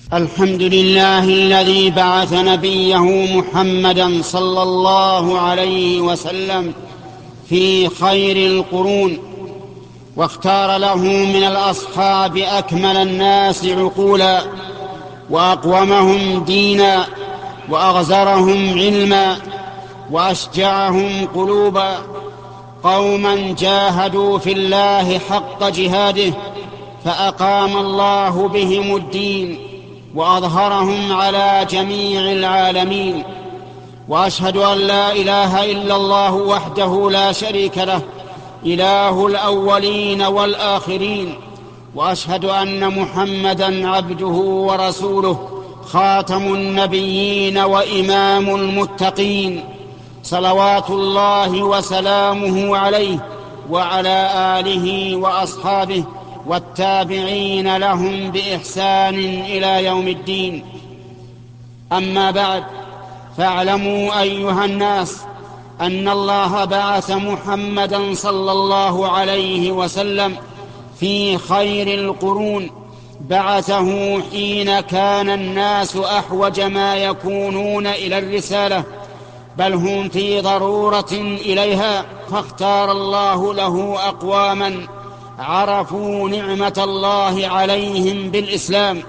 الحمد لله الذي بعث نبيه محمدا صلى الله عليه وسلم في خير القرون، واختار له من الأصحاب أكمل الناس عقولا، وأقومهم دينا، وأغزرهم علما، وأشجعهم قلوبا، قوما جاهدوا في الله حق جهاده فأقام الله بهم الدين وأظهرهم على جميع العالمين. وأشهد أن لا إله إلا الله وحده لا شريك له، إله الأولين والآخرين. وأشهد أن محمدًا عبده ورسوله، خاتم النبيين وإمام المتقين، صلوات الله وسلامه عليه وعلى آله وأصحابه والتابعين لهم بإحسان إلى يوم الدين. أما بعد، فاعلموا أيها الناس أن الله بعث محمدًا صلى الله عليه وسلم في خير القرون. بعثه حين كان الناس أحوج ما يكونون إلى الرسالة، بل هم في ضرورة إليها، فاختار الله له أقواماً عرفوا نعمة الله عليهم بالإسلام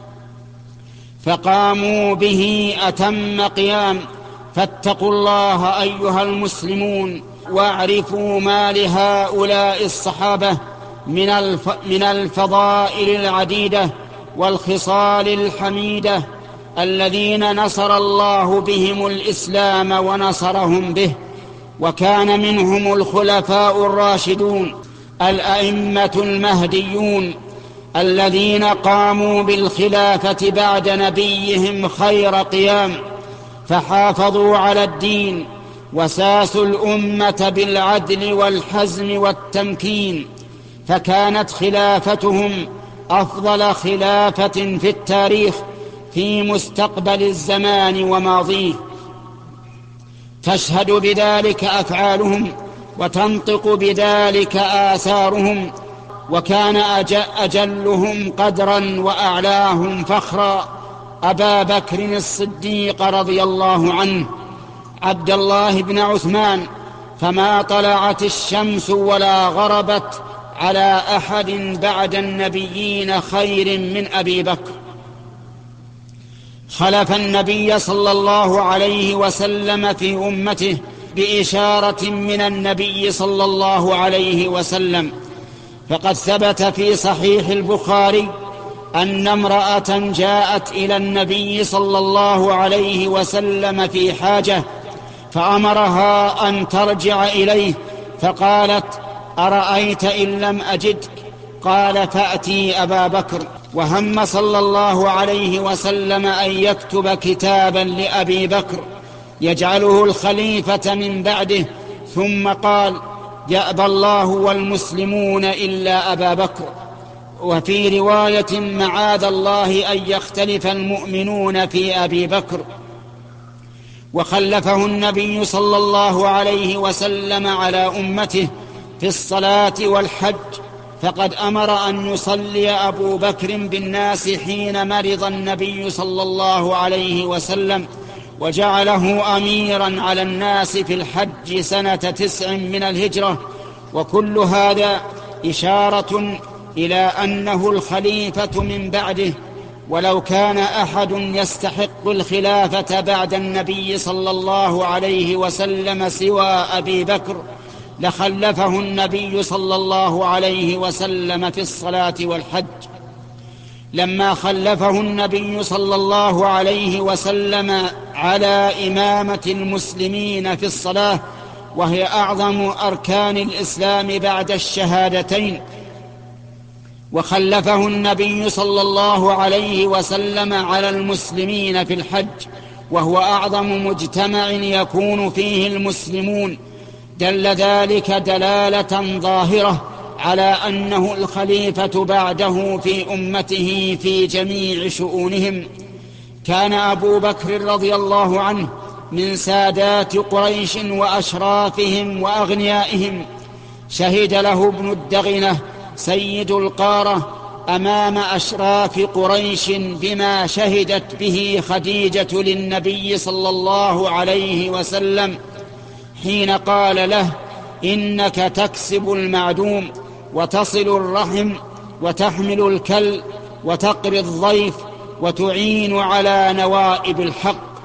فقاموا به أتم قيام. فاتقوا الله أيها المسلمون، واعرفوا ما لهؤلاء الصحابة من الفضائل العديدة والخصال الحميدة، الذين نصر الله بهم الإسلام ونصرهم به. وكان منهم الخلفاء الراشدون الأئمة المهديون، الذين قاموا بالخلافة بعد نبيهم خير قيام، فحافظوا على الدين وساسوا الأمة بالعدل والحزم والتمكين، فكانت خلافتهم أفضل خلافة في التاريخ في مستقبل الزمان وماضيه. تشهد بذلك أفعالهم وتنطق بذلك آثارهم. وكان أجلهم قدرا وأعلاهم فخرا أبا بكر الصديق رضي الله عنه، عبد الله بن عثمان، فما طلعت الشمس ولا غربت على أحد بعد النبيين خير من أبي بكر. خلف النبي صلى الله عليه وسلم في أمته بإشارة من النبي صلى الله عليه وسلم، فقد ثبت في صحيح البخاري أن امرأة جاءت إلى النبي صلى الله عليه وسلم في حاجة، فأمرها أن ترجع إليه، فقالت: أرأيت إن لم أجدك؟ قال: فأتي أبا بكر. وهم صلى الله عليه وسلم أن يكتب كتابا لأبي بكر يجعله الخليفة من بعده، ثم قال: يأبى الله والمسلمون إلا أبا بكر. وفي رواية: معاذ الله أن يختلف المؤمنون في أبي بكر. وخلفه النبي صلى الله عليه وسلم على أمته في الصلاة والحج، فقد أمر أن يصلي أبو بكر بالناس حين مرض النبي صلى الله عليه وسلم، وجعله أميراً على الناس في الحج سنة 9 من الهجرة. وكل هذا إشارة إلى أنه الخليفة من بعده. ولو كان أحد يستحق الخلافة بعد النبي صلى الله عليه وسلم سوى أبي بكر لخلفه النبي صلى الله عليه وسلم في الصلاة والحج. لما خلفه النبي صلى الله عليه وسلم على إمامة المسلمين في الصلاة، وهي أعظم أركان الإسلام بعد الشهادتين، وخلفه النبي صلى الله عليه وسلم على المسلمين في الحج، وهو أعظم مجتمع يكون فيه المسلمون، دل ذلك دلالة ظاهرة على أنه الخليفة بعده في أمته في جميع شؤونهم. كان أبو بكر رضي الله عنه من سادات قريش وأشرافهم وأغنيائهم، شهد له ابن الدغنة سيد القارة أمام أشراف قريش بما شهدت به خديجة للنبي صلى الله عليه وسلم حين قال له: إنك تكسب المعدوم وتصل الرحم وتحمل الكل وتقري الضيف وتعين على نوائب الحق.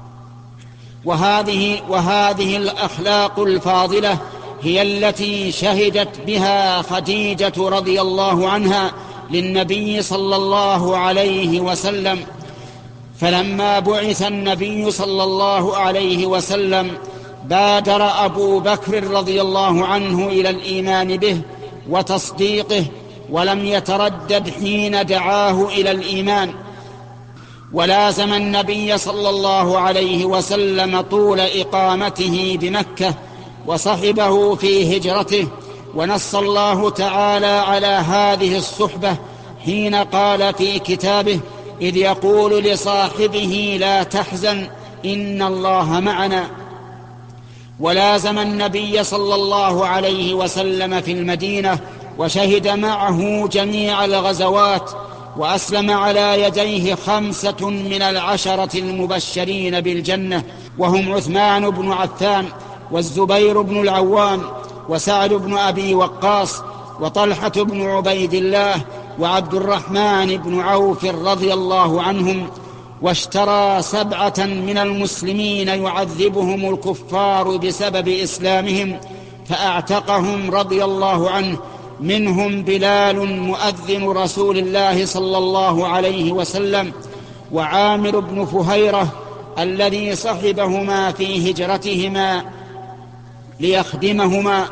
وهذه الأخلاق الفاضلة هي التي شهدت بها خديجة رضي الله عنها للنبي صلى الله عليه وسلم. فلما بعث النبي صلى الله عليه وسلم بادر أبو بكر رضي الله عنه إلى الإيمان به وتصديقه، ولم يتردد حين دعاه إلى الإيمان، ولازم النبي صلى الله عليه وسلم طول إقامته بمكة وصحبه في هجرته. ونص الله تعالى على هذه الصحبة حين قال في كتابه: إذ يقول لصاحبه لا تحزن إن الله معنا. ولازم النبي صلى الله عليه وسلم في المدينة وشهد معه جميع الغزوات، وأسلم على يديه 5 من 10 المبشرين بالجنة، وهم عثمان بن عفان والزبير بن العوام وسعد بن أبي وقاص وطلحة بن عبيد الله وعبد الرحمن بن عوف رضي الله عنهم. واشترى 7 من المسلمين يعذبهم الكفار بسبب إسلامهم فأعتقهم رضي الله عنه، منهم بلال مؤذن رسول الله صلى الله عليه وسلم، وعامر بن فهيرة الذي صحبهما في هجرتهما ليخدمهما.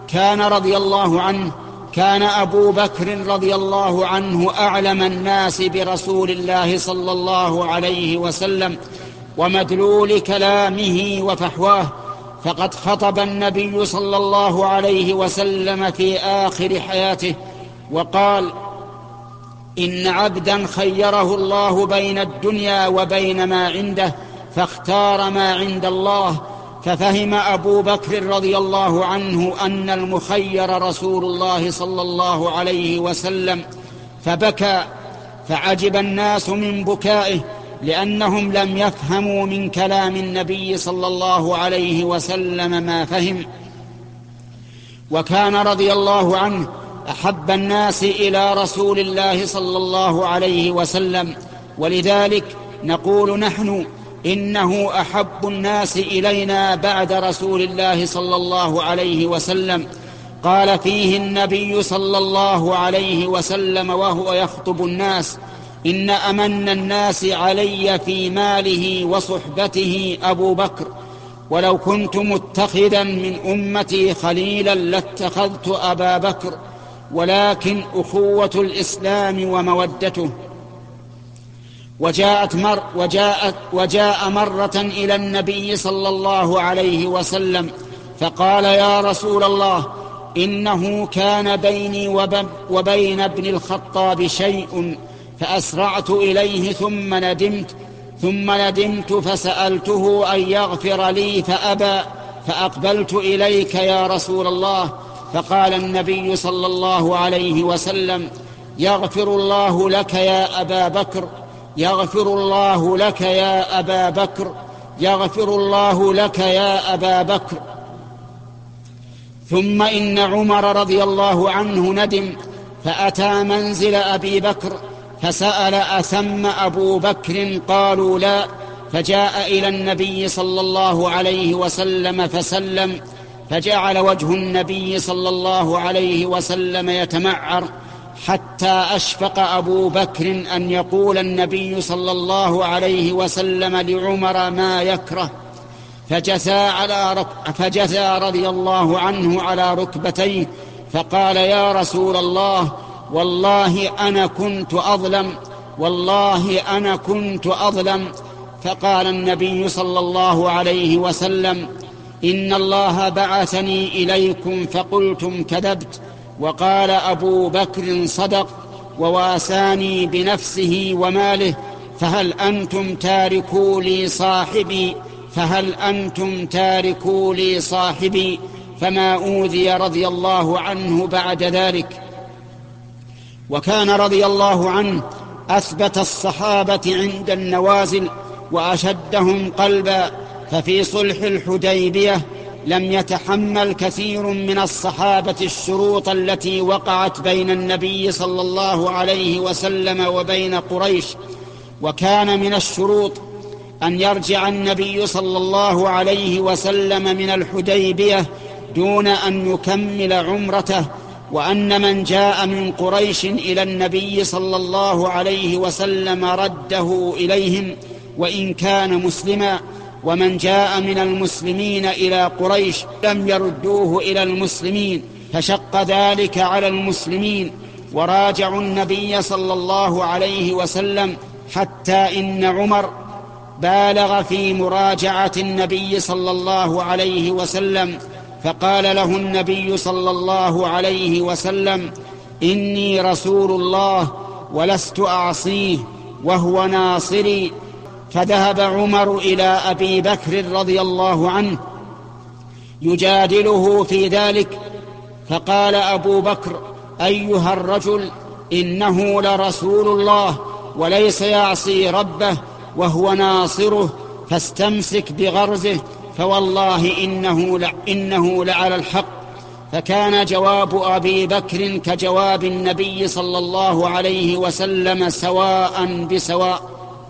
كان أبو بكر رضي الله عنه أعلم الناس برسول الله صلى الله عليه وسلم ومدلول كلامه وفحواه، فقد خطب النبي صلى الله عليه وسلم في آخر حياته وقال: إن عبدا خيره الله بين الدنيا وبين ما عنده فاختار ما عند الله. ففهم أبو بكر رضي الله عنه أن المخير رسول الله صلى الله عليه وسلم فبكى، فعجب الناس من بكائه لأنهم لم يفهموا من كلام النبي صلى الله عليه وسلم ما فهم. وكان رضي الله عنه أحب الناس إلى رسول الله صلى الله عليه وسلم، ولذلك نقول نحن إنه أحب الناس إلينا بعد رسول الله صلى الله عليه وسلم. قال فيه النبي صلى الله عليه وسلم وهو يخطب الناس: إن أمن الناس علي في ماله وصحبته أبو بكر، ولو كنت متخذا من أمتي خليلا لاتخذت أبا بكر، ولكن أخوة الإسلام ومودته. وجاء مرة إلى النبي صلى الله عليه وسلم فقال: يا رسول الله، إنه كان بيني وبين ابن الخطاب شيء فأسرعت إليه ثم ندمت فسألته أن يغفر لي فأبى، فأقبلت إليك يا رسول الله. فقال النبي صلى الله عليه وسلم: يغفر الله لك يا أبا بكر، يغفر الله لك يا أبا بكر، يغفر الله لك يا أبا بكر. ثم إن عمر رضي الله عنه ندم فأتى منزل أبي بكر فسأل: أثم أبو بكر؟ قالوا: لا. فجاء إلى النبي صلى الله عليه وسلم فسلم، فجعل وجه النبي صلى الله عليه وسلم يتمعر حتى أشفق أبو بكر أن يقول النبي صلى الله عليه وسلم لعمر ما يكره، فجثى رضي الله عنه على ركبتيه فقال: يا رسول الله، والله أنا كنت أظلم. فقال النبي صلى الله عليه وسلم: إن الله بعثني إليكم فقلتم كذبت. وقال أبو بكر: صدق، وواساني بنفسه وماله، فهل أنتم تاركوا لي صاحبي؟ فما أوذي رضي الله عنه بعد ذلك. وكان رضي الله عنه أثبت الصحابة عند النوازل وأشدهم قلبا، ففي صلح الحديبية لم يتحمل كثير من الصحابة الشروط التي وقعت بين النبي صلى الله عليه وسلم وبين قريش. وكان من الشروط أن يرجع النبي صلى الله عليه وسلم من الحديبية دون أن يكمل عمرته، وأن من جاء من قريش إلى النبي صلى الله عليه وسلم رده إليهم وإن كان مسلما، ومن جاء من المسلمين إلى قريش لم يردوه إلى المسلمين، فشق ذلك على المسلمين وراجعوا النبي صلى الله عليه وسلم، حتى إن عمر بالغ في مراجعة النبي صلى الله عليه وسلم، فقال له النبي صلى الله عليه وسلم: إني رسول الله ولست أعصيه وهو ناصري. فذهب عمر إلى أبي بكر رضي الله عنه يجادله في ذلك، فقال أبو بكر: أيها الرجل، إنه لرسول الله وليس يعصي ربه وهو ناصره، فاستمسك بغرزه، فوالله إنه لعلى الحق. فكان جواب أبي بكر كجواب النبي صلى الله عليه وسلم سواء بسواء.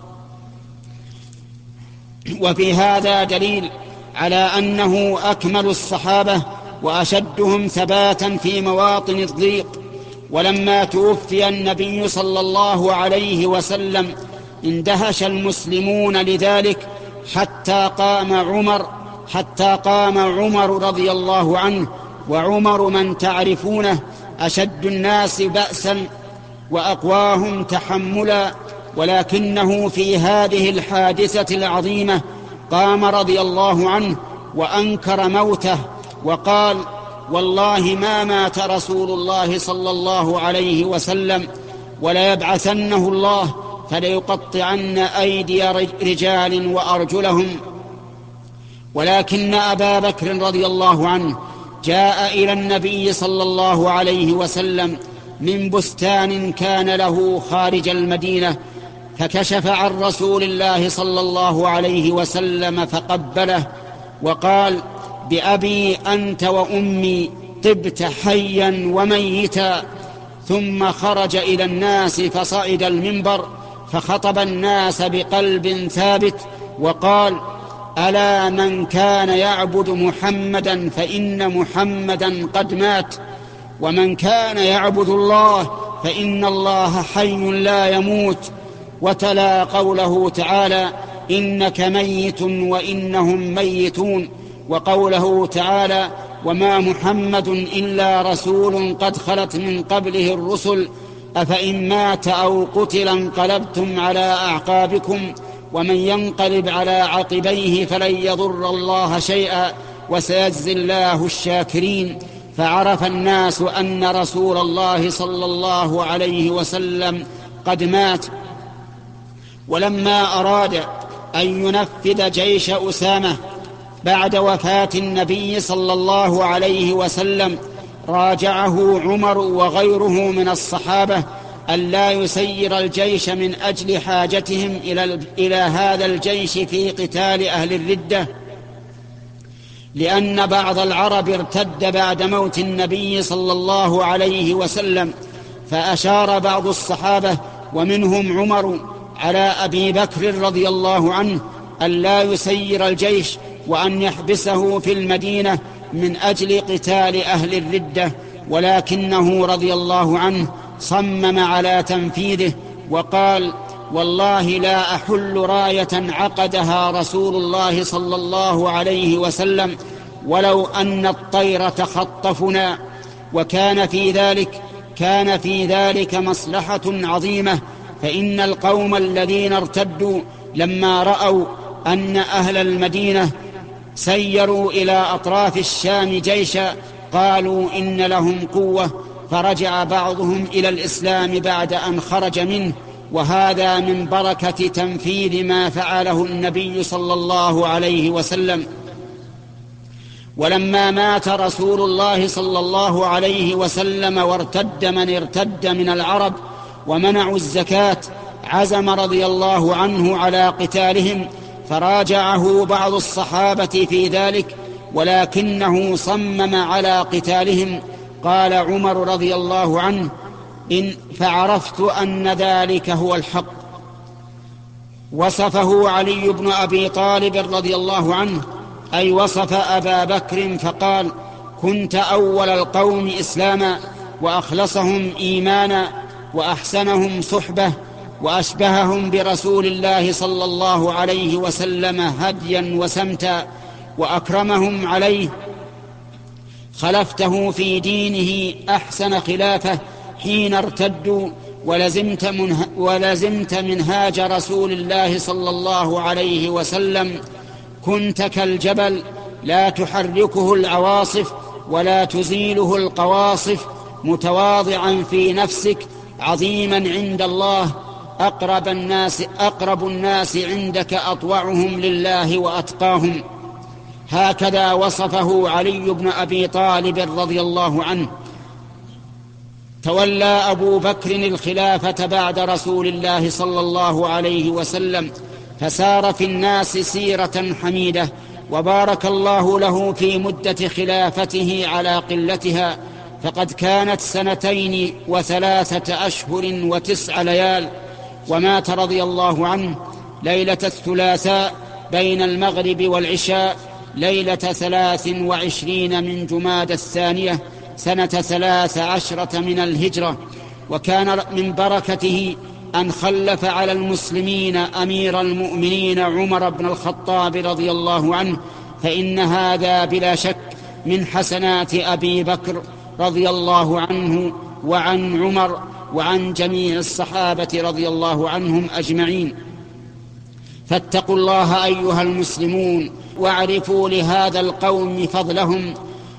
وفي هذا دليل على أنه أكمل الصحابة وأشدهم ثباتا في مواطن الضيق. ولما توفي النبي صلى الله عليه وسلم اندهش المسلمون لذلك حتى قام عمر رضي الله عنه، وعمر من تعرفونه أشد الناس بأسا وأقواهم تحملا، ولكنه في هذه الحادثة العظيمة قام رضي الله عنه وأنكر موته وقال: والله ما مات رسول الله صلى الله عليه وسلم، وليبعثنه الله فليقطعن أيدي رجال وأرجلهم. ولكن أبا بكر رضي الله عنه جاء إلى النبي صلى الله عليه وسلم من بستان كان له خارج المدينة، فكشف عن رسول الله صلى الله عليه وسلم فقبله وقال: بأبي أنت وأمي طبت حيا وميتا. ثم خرج إلى الناس فصعد المنبر فخطب الناس بقلب ثابت وقال: ألا من كان يعبد محمدا فإن محمدا قد مات، ومن كان يعبد الله فإن الله حي لا يموت. وتلا قوله تعالى: إنك ميت وإنهم ميتون، وقوله تعالى: وما محمد إلا رسول قد خلت من قبله الرسل أفإن مات أو قتل انقلبتم على أعقابكم ومن ينقلب على عقبيه فلن يضر الله شيئا وسيجزي الله الشاكرين. فعرف الناس أن رسول الله صلى الله عليه وسلم قد مات. ولما أراد أن ينفذ جيش أسامة بعد وفاة النبي صلى الله عليه وسلم راجعه عمر وغيره من الصحابة أن لا يسير الجيش من أجل حاجتهم إلى هذا الجيش في قتال أهل الردة، لأن بعض العرب ارتد بعد موت النبي صلى الله عليه وسلم. فأشار بعض الصحابة ومنهم عمر على أبي بكر رضي الله عنه أن لا يسير الجيش وأن يحبسه في المدينة من أجل قتال أهل الردة، ولكنه رضي الله عنه صمم على تنفيذه وقال: والله لا أحل راية عقدها رسول الله صلى الله عليه وسلم ولو أن الطير تخطفنا. وكان في ذلك مصلحة عظيمة، فإن القوم الذين ارتدوا لما رأوا أن أهل المدينة سيروا إلى أطراف الشام جيشا قالوا إن لهم قوة، فرجع بعضهم إلى الإسلام بعد أن خرج منه. وهذا من بركة تنفيذ ما فعله النبي صلى الله عليه وسلم. ولما مات رسول الله صلى الله عليه وسلم وارتد من ارتد من العرب ومنعوا الزكاة عزم رضي الله عنه على قتالهم، فراجعه بعض الصحابة في ذلك ولكنه صمم على قتالهم. قال عمر رضي الله عنه: فعرفت أن ذلك هو الحق. وصفه علي بن أبي طالب رضي الله عنه، أي وصف أبا بكر فقال: كنت أول القوم إسلاما وأخلصهم إيمانا وأحسنهم صحبة وأشبههم برسول الله صلى الله عليه وسلم هديا وسمتا وأكرمهم عليه. خلفته في دينه أحسن خلافة حين ارتدوا، ولزمت منهاج رسول الله صلى الله عليه وسلم. كنت كالجبل لا تحركه العواصف ولا تزيله القواصف، متواضعا في نفسك عظيما عند الله، أقرب الناس عندك أطوعهم لله وأتقاهم. هكذا وصفه علي بن أبي طالب رضي الله عنه. تولى أبو بكر الخلافة بعد رسول الله صلى الله عليه وسلم، فسار في الناس سيرة حميدة، وبارك الله له في مدة خلافته على قلتها، فقد كانت 2 و3 أشهر و9 ليال. ومات رضي الله عنه ليلة الثلاثاء بين المغرب والعشاء ليلة 23 من جمادى الثانية سنة 13 من الهجرة. وكان من بركته أن خلف على المسلمين أمير المؤمنين عمر بن الخطاب رضي الله عنه، فإن هذا بلا شك من حسنات أبي بكر رضي الله عنه وعن عمر وعن جميع الصحابة رضي الله عنهم أجمعين. فاتقوا الله أيها المسلمون، واعرفوا لهذا القوم فضلهم،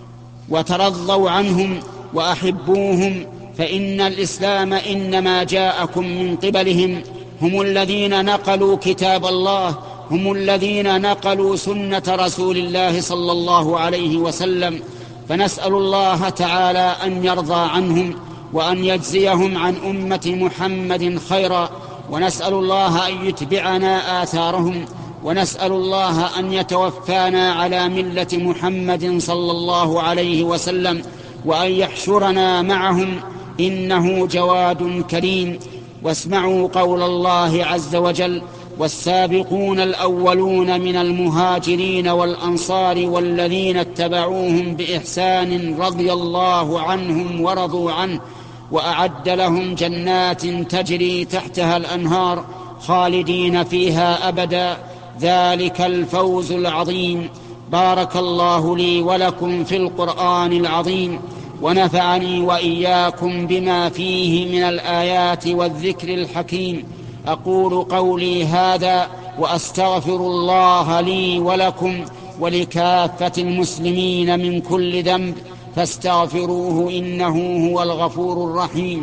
وترضوا عنهم وأحبوهم، فإن الإسلام إنما جاءكم من قبلهم. هم الذين نقلوا كتاب الله، هم الذين نقلوا سنة رسول الله صلى الله عليه وسلم. فنسأل الله تعالى أن يرضى عنهم وأن يجزيهم عن أمة محمد خيرا، ونسأل الله أن يتبعنا آثارهم، ونسأل الله أن يتوفانا على ملة محمد صلى الله عليه وسلم، وأن يحشرنا معهم، إنه جواد كريم. واسمعوا قول الله عز وجل: والسابقون الأولون من المهاجرين والأنصار والذين اتبعوهم بإحسان رضي الله عنهم ورضوا عنه وأعد لهم جنات تجري تحتها الأنهار خالدين فيها أبدا، ذلك الفوز العظيم. بارك الله لي ولكم في القرآن العظيم، ونفعني وإياكم بما فيه من الآيات والذكر الحكيم. أقول قولي هذا وأستغفر الله لي ولكم ولكافة المسلمين من كل ذنب، فاستغفروه إنه هو الغفور الرحيم.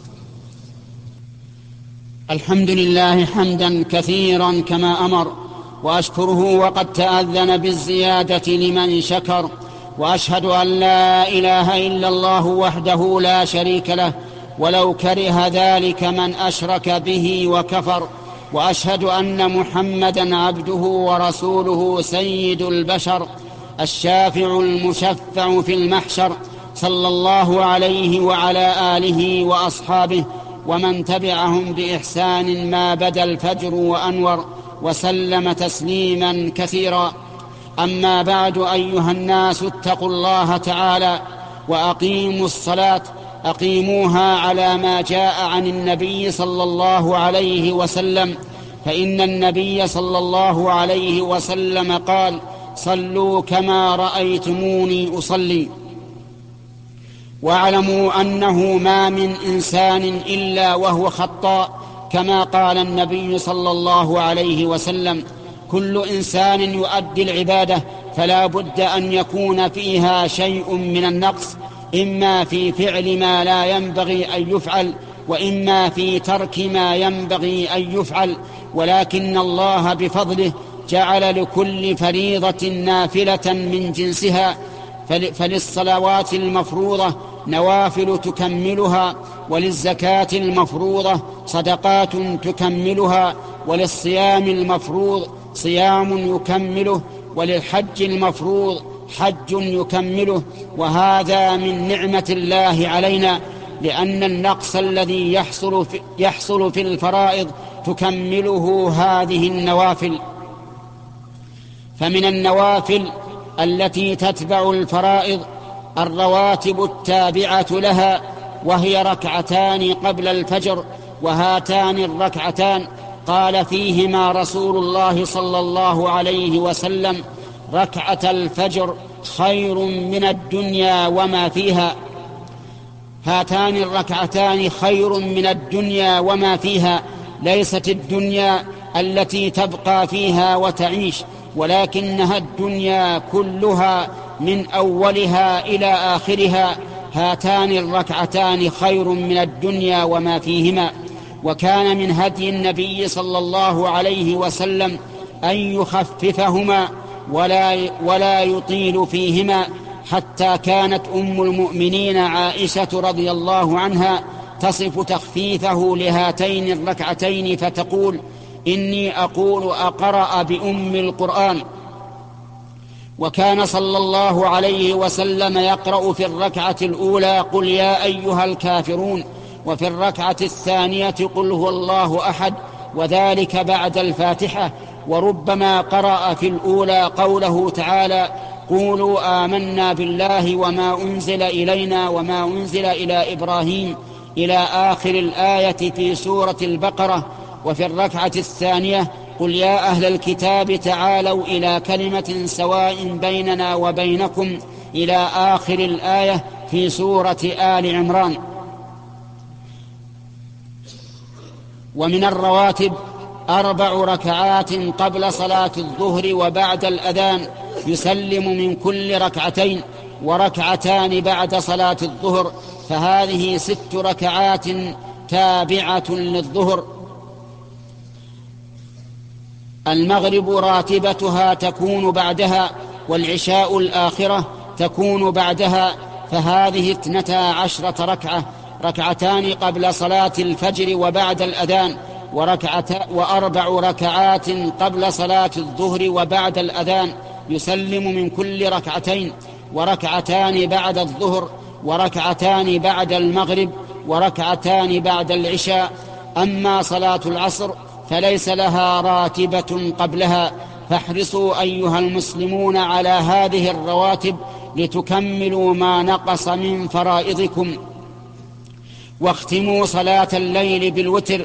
الحمد لله حمدا كثيرا كما أمر، وأشكره وقد تأذن بالزيادة لمن شكر، وأشهد أن لا إله إلا الله وحده لا شريك له، ولو كره ذلك من أشرك به وكفر. وأشهد أن محمدا عبده ورسوله سيد البشر، الشافع المشفع في المحشر، صلى الله عليه وعلى آله وأصحابه ومن تبعهم بإحسان ما بدا الفجر وأنور، وسلم تسليما كثيرا. أما بعد، أيها الناس، اتقوا الله تعالى وأقيموا الصلاة، أقيموها على ما جاء عن النبي صلى الله عليه وسلم، فإن النبي صلى الله عليه وسلم قال: صلوا كما رأيتموني أصلي. واعلموا أنه ما من إنسان إلا وهو خطاء، كما قال النبي صلى الله عليه وسلم: كل إنسان يؤدي العبادة فلا بد أن يكون فيها شيء من النقص، إما في فعل ما لا ينبغي أن يفعل، وإما في ترك ما ينبغي أن يفعل، ولكن الله بفضله جعل لكل فريضة نافلة من جنسها، فللصلوات المفروضة نوافل تكملها، وللزكاة المفروضة صدقات تكملها، وللصيام المفروض صيام يكمله، وللحج المفروض حج يكمله. وهذا من نعمة الله علينا، لأن النقص الذي يحصل في الفرائض تكمله هذه النوافل. فمن النوافل التي تتبع الفرائض الرواتب التابعة لها، وهي ركعتان قبل الفجر، وهاتان الركعتان قال فيهما رسول الله صلى الله عليه وسلم: ركعة الفجر خير من الدنيا وما فيها. هاتان الركعتان خير من الدنيا وما فيها، ليست الدنيا التي تبقى فيها وتعيش، ولكنها الدنيا كلها من أولها إلى آخرها. هاتان الركعتان خير من الدنيا وما فيهما. وكان من هدي النبي صلى الله عليه وسلم أن يخففهما ولا يطيل فيهما، حتى كانت أم المؤمنين عائشة رضي الله عنها تصف تخفيفه لهاتين الركعتين فتقول: إني أقول أقرأ بأم القرآن. وكان صلى الله عليه وسلم يقرأ في الركعة الأولى: قل يا أيها الكافرون، وفي الركعة الثانية: قل هو الله أحد، وذلك بعد الفاتحة. وربما قرأ في الأولى قوله تعالى: قولوا آمنا بالله وما أنزل إلينا وما أنزل إلى إبراهيم، إلى آخر الآية في سورة البقرة. وفي الركعة الثانية: قل يا أهل الكتاب تعالوا إلى كلمة سواء بيننا وبينكم، إلى آخر الآية في سورة آل عمران. ومن الرواتب 4 ركعات قبل صلاة الظهر وبعد الأذان يسلم من كل ركعتين، وركعتان بعد صلاة الظهر، فهذه 6 ركعات تابعة للظهر. المغرب راتبتها تكون بعدها، والعشاء الآخرة تكون بعدها، فهذه 12 ركعة: ركعتان قبل صلاة الفجر وبعد الأذان، و4 ركعات قبل صلاة الظهر وبعد الأذان يسلم من كل ركعتين، وركعتان بعد الظهر، وركعتان بعد المغرب، وركعتان بعد العشاء. أما صلاة العصر فليس لها راتبة قبلها، فاحرصوا أيها المسلمون على هذه الرواتب لتكملوا ما نقص من فرائضكم. واختموا صلاة الليل بالوتر،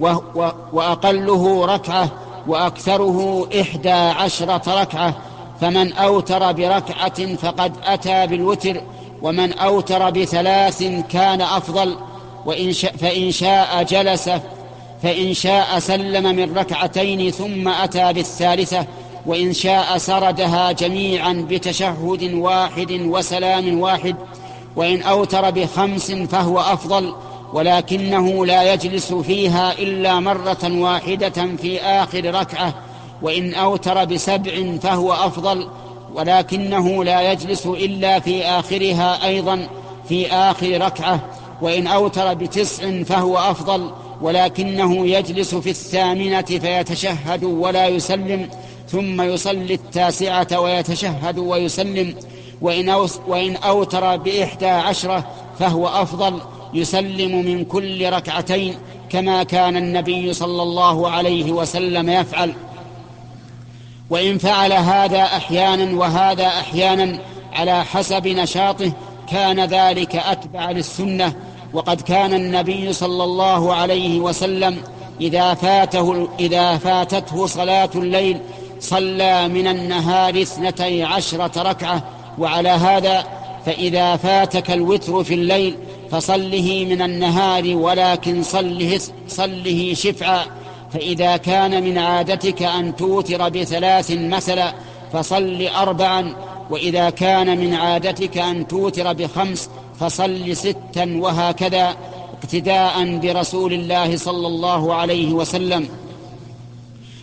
وأقله ركعة وأكثره 11 ركعة، فمن أوتر بركعة فقد أتى بالوتر، ومن أوتر ب3 كان أفضل. فإن شاء جلس، فإن شاء سلم من ركعتين ثم أتى بالثالثة، وإن شاء سردها جميعا بتشهد واحد وسلام واحد. وإن أوتر ب5 فهو أفضل، ولكنه لا يجلس فيها إلا مرة واحدة في آخر ركعة. وإن أوتر ب7 فهو أفضل، ولكنه لا يجلس إلا في آخرها أيضا في آخر ركعة. وإن أوتر ب9 فهو أفضل، ولكنه يجلس في 8 فيتشهد ولا يسلم، ثم يصلي 9 ويتشهد ويسلم. وإن أوتر ب11 فهو أفضل، يسلم من كل ركعتين، كما كان النبي صلى الله عليه وسلم يفعل. وإن فعل هذا أحيانا وهذا أحيانا على حسب نشاطه كان ذلك أتبع للسنة. وقد كان النبي صلى الله عليه وسلم إذا فاتته صلاة الليل صلى من النهار 12 ركعة. وعلى هذا فإذا فاتك الوتر في الليل فصله من النهار، ولكن صله شفعا. فإذا كان من عادتك أن توتر ب3 مثلا فصل 4، وإذا كان من عادتك أن توتر ب5 فصل 6، وهكذا اقتداء برسول الله صلى الله عليه وسلم.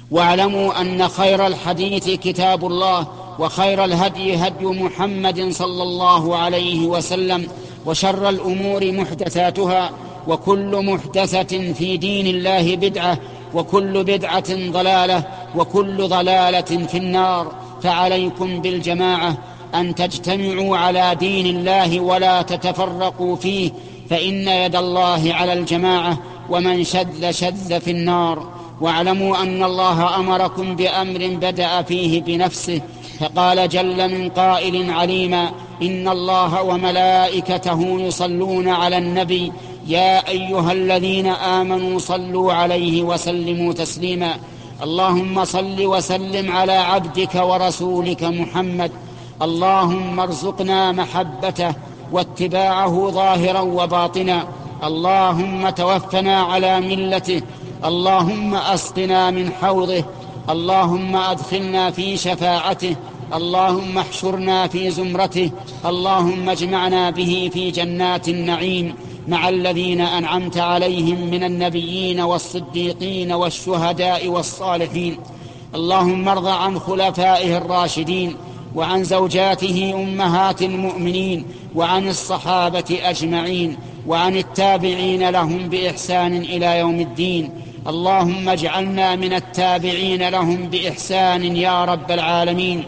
واعلموا أن خير الحديث كتاب الله، وخير الهدي هدي محمد صلى الله عليه وسلم، وشر الأمور محدثاتها، وكل محدثة في دين الله بدعة، وكل بدعة ضلالة، وكل ضلالة في النار. فعليكم بالجماعة أن تجتمعوا على دين الله ولا تتفرقوا فيه، فإن يد الله على الجماعة، ومن شذ في النار. واعلموا أن الله أمركم بأمر بدأ فيه بنفسه، فقال جل من قائل عليما: إن الله وملائكته يصلون على النبي يا أيها الذين آمنوا صلوا عليه وسلموا تسليما. اللهم صل وسلم على عبدك ورسولك محمد. اللهم ارزقنا محبته واتباعه ظاهرا وباطنا. اللهم توفنا على ملته. اللهم أسقنا من حوضه. اللهم أدخلنا في شفاعته. اللهم احشرنا في زمرته. اللهم اجمعنا به في جنات النعيم مع الذين أنعمت عليهم من النبيين والصديقين والشهداء والصالحين. اللهم ارض عن خلفائه الراشدين، وعن زوجاته أمهات المؤمنين، وعن الصحابة أجمعين، وعن التابعين لهم بإحسان إلى يوم الدين. اللهم اجعلنا من التابعين لهم بإحسان يا رب العالمين.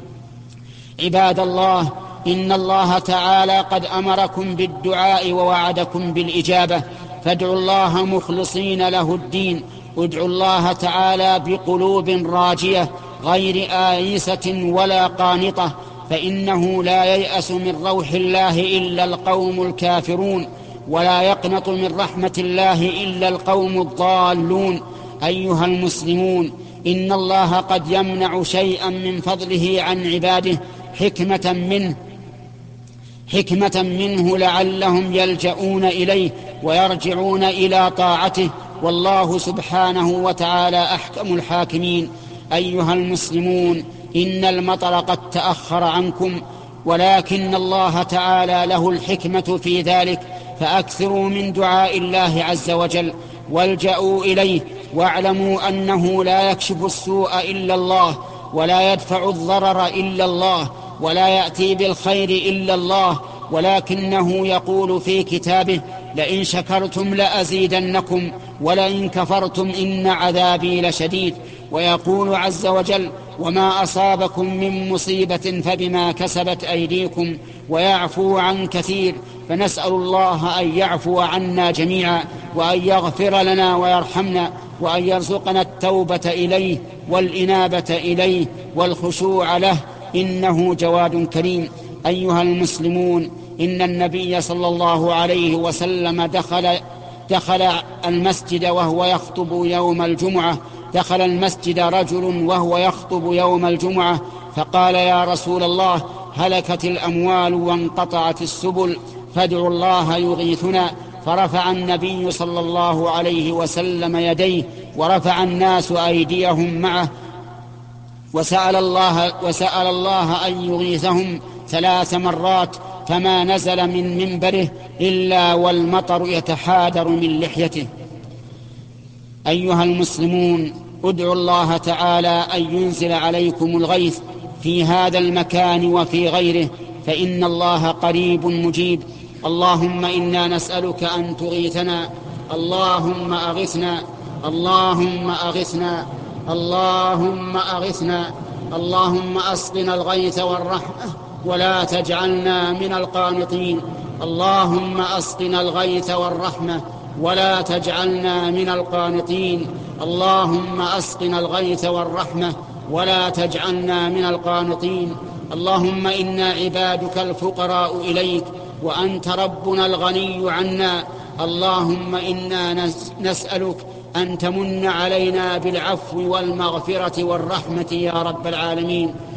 عباد الله، إن الله تعالى قد أمركم بالدعاء ووعدكم بالإجابة، فادعوا الله مخلصين له الدين. ادعوا الله تعالى بقلوب راجية غير آيسة ولا قانطة، فإنه لا ييأس من روح الله إلا القوم الكافرون، ولا يقنط من رحمة الله إلا القوم الضالون. أيها المسلمون، إن الله قد يمنع شيئا من فضله عن عباده حكمة منه لعلهم يلجؤون إليه ويرجعون إلى طاعته، والله سبحانه وتعالى أحكم الحاكمين. أيها المسلمون، إن المطر قد تأخر عنكم، ولكن الله تعالى له الحكمة في ذلك، فأكثروا من دعاء الله عز وجل والجأوا إليه، واعلموا أنه لا يكشف السوء إلا الله، ولا يدفع الضرر إلا الله، ولا يأتي بالخير إلا الله، ولكنه يقول في كتابه: لئن شكرتم لأزيدنكم ولئن كفرتم إن عذابي لشديد. ويقول عز وجل: وما أصابكم من مصيبة فبما كسبت أيديكم ويعفو عن كثير. فنسأل الله أن يعفو عنا جميعا، وأن يغفر لنا ويرحمنا، وأن يرزقنا التوبة إليه والإنابة إليه والخشوع له، إنه جواد كريم. أيها المسلمون، إن النبي صلى الله عليه وسلم دخل المسجد وهو يخطب يوم الجمعة. دخل المسجد رجل وهو يخطب يوم الجمعة، فقال: يا رسول الله، هلكت الأموال وانقطعت السبل، فادعوا الله يغيثنا. فرفع النبي صلى الله عليه وسلم يديه، ورفع الناس أيديهم معه، وسأل الله أن يغيثهم 3 مرات، فما نزل من منبره إلا والمطر يتحادر من لحيته. أيها المسلمون، ادعوا الله تعالى أن ينزل عليكم الغيث في هذا المكان وفي غيره، فإن الله قريب مجيب. اللهم إنا نسألك أن تغيثنا. اللهم أغثنا. اللهم أغثنا. اللهم أغثنا. اللهم أسقنا الغيث والرحمة ولا تجعلنا من القانطين. اللهم أسقنا الغيث والرحمة ولا تجعلنا من القانطين. اللهم أسقنا الغيث والرحمة ولا تجعلنا من القانطين. اللهم إنا عبادك الفقراء إليك، وأنت ربنا الغني عنا. اللهم إنا نسألك أن تمن علينا بالعفو والمغفرة والرحمة يا رب العالمين.